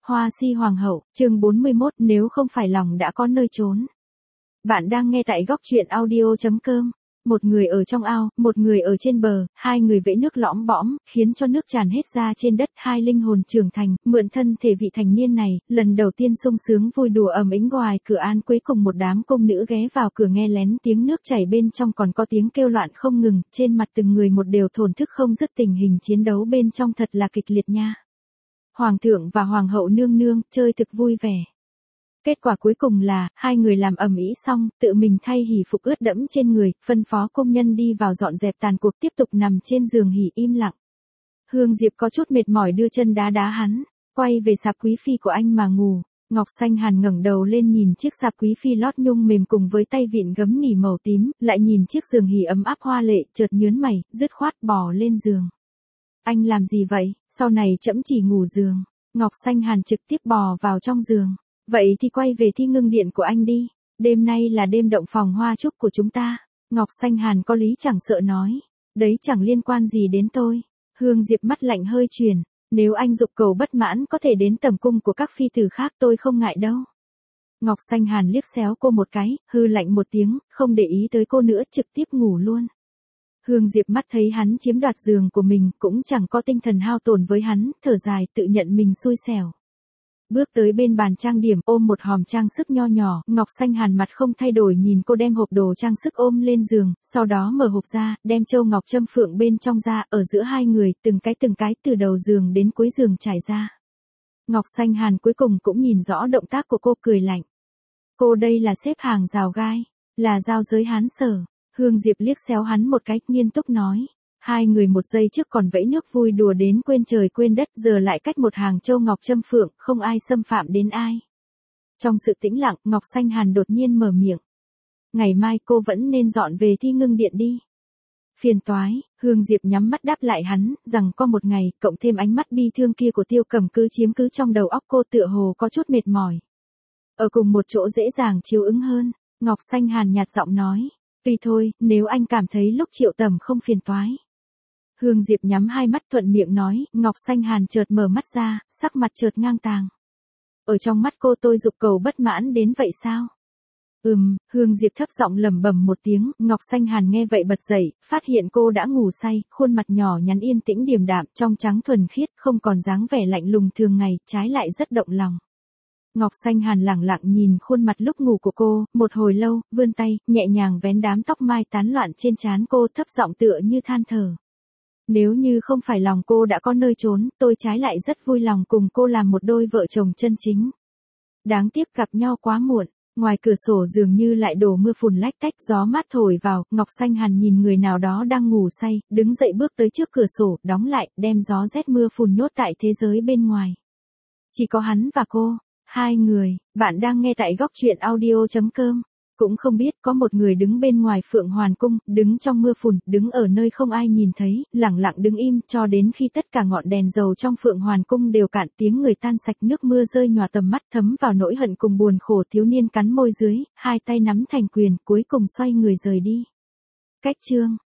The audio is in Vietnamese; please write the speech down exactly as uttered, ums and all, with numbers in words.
Hoa si hoàng hậu, chương bốn mươi mốt, nếu không phải lòng đã có nơi trốn. Bạn đang nghe tại góc truyện audio chấm com. Một người ở trong ao, một người ở trên bờ, hai người vẫy nước lõm bõm, khiến cho nước tràn hết ra trên đất. Hai linh hồn trưởng thành, mượn thân thể vị thành niên này, lần đầu tiên sung sướng vui đùa ầm ĩ ngoài cửa an cuối cùng một đám công nữ ghé vào cửa nghe lén tiếng nước chảy bên trong, còn có tiếng kêu loạn không ngừng, trên mặt từng người một đều thổn thức không dứt. Tình hình chiến đấu bên trong thật là kịch liệt nha. Hoàng thượng và hoàng hậu nương nương chơi thực vui vẻ. Kết quả cuối cùng là, hai người làm ầm ĩ xong, tự mình thay hỷ phục ướt đẫm trên người, phân phó công nhân đi vào dọn dẹp tàn cuộc, tiếp tục nằm trên giường hỉ im lặng. Hương Diệp có chút mệt mỏi đưa chân đá đá hắn, quay về sạp quý phi của anh mà ngủ. Ngọc Xanh Hàn ngẩng đầu lên nhìn chiếc sạp quý phi lót nhung mềm cùng với tay vịn gấm nỉ màu tím, lại nhìn chiếc giường hỉ ấm áp hoa lệ, chợt nhướng mày, dứt khoát bò lên giường. Anh làm gì vậy, sau này trẫm chỉ ngủ giường. Ngọc Xanh Hàn trực tiếp bò vào trong giường. Vậy thì quay về thi ngưng điện của anh đi. Đêm nay là đêm động phòng hoa trúc của chúng ta. Ngọc Xanh Hàn có lý chẳng sợ nói. Đấy chẳng liên quan gì đến tôi. Hương Diệp mắt lạnh hơi chuyển. Nếu anh dục cầu bất mãn có thể đến tầm cung của các phi tử khác tôi không ngại đâu. Ngọc Xanh Hàn liếc xéo cô một cái, hư lạnh một tiếng, không để ý tới cô nữa, trực tiếp ngủ luôn. Hương Diệp mắt thấy hắn chiếm đoạt giường của mình, cũng chẳng có tinh thần hao tổn với hắn, thở dài tự nhận mình xui xẻo. Bước tới bên bàn trang điểm, ôm một hòm trang sức nho nhỏ, Ngọc Xanh Hàn mặt không thay đổi nhìn cô đem hộp đồ trang sức ôm lên giường, sau đó mở hộp ra, đem châu ngọc châm phượng bên trong ra, ở giữa hai người, từng cái từng cái từ đầu giường đến cuối giường trải ra. Ngọc Xanh Hàn cuối cùng cũng nhìn rõ động tác của cô, cười lạnh. Cô đây là xếp hàng rào gai, là giao giới hán sở. Hương Diệp liếc xéo hắn một cái, nghiêm túc nói. Hai người một giây trước còn vẫy nước vui đùa đến quên trời quên đất, giờ lại cách một hàng châu ngọc châm phượng, không ai xâm phạm đến ai. Trong sự tĩnh lặng, Ngọc Xanh Hàn đột nhiên mở miệng. Ngày mai cô vẫn nên dọn về thi ngưng điện đi. Phiền toái, Hương Diệp nhắm mắt đáp lại hắn, rằng có một ngày, cộng thêm ánh mắt bi thương kia của Tiêu Cầm cứ chiếm cứ trong đầu óc cô, tựa hồ có chút mệt mỏi. Ở cùng một chỗ dễ dàng chiếu ứng hơn, Ngọc Xanh Hàn nhạt giọng nói. Tùy thôi, nếu anh cảm thấy lúc Triệu Tầm không phiền toái. Hương Diệp nhắm hai mắt thuận miệng nói, Ngọc Xanh Hàn chợt mở mắt ra, sắc mặt chợt ngang tàng. Ở trong mắt cô tôi dục cầu bất mãn đến vậy sao? Ừm, Hương Diệp thấp giọng lẩm bẩm một tiếng, Ngọc Xanh Hàn nghe vậy bật dậy, phát hiện cô đã ngủ say, khuôn mặt nhỏ nhắn yên tĩnh điềm đạm, trong trắng thuần khiết, không còn dáng vẻ lạnh lùng thường ngày, trái lại rất động lòng. Ngọc Xanh Hàn lẳng lặng nhìn khuôn mặt lúc ngủ của cô, một hồi lâu, vươn tay, nhẹ nhàng vén đám tóc mai tán loạn trên trán cô, thấp giọng tựa như than thở. Nếu như không phải lòng cô đã có nơi trốn, tôi trái lại rất vui lòng cùng cô làm một đôi vợ chồng chân chính. Đáng tiếc gặp nhau quá muộn, ngoài cửa sổ dường như lại đổ mưa phùn lách tách, gió mát thổi vào, Ngọc Xanh Hàn nhìn người nào đó đang ngủ say, đứng dậy bước tới trước cửa sổ, đóng lại, đem gió rét mưa phùn nhốt tại thế giới bên ngoài. Chỉ có hắn và cô. Hai người, bạn đang nghe tại góc truyện audio chấm com. Cũng không biết có một người đứng bên ngoài Phượng Hoàn Cung, đứng trong mưa phùn, đứng ở nơi không ai nhìn thấy, lặng lặng đứng im cho đến khi tất cả ngọn đèn dầu trong Phượng Hoàn Cung đều cạn, tiếng người tan sạch, nước mưa rơi nhòa tầm mắt, thấm vào nỗi hận cùng buồn khổ. Thiếu niên cắn môi dưới, hai tay nắm thành quyền, cuối cùng xoay người rời đi. Cách chương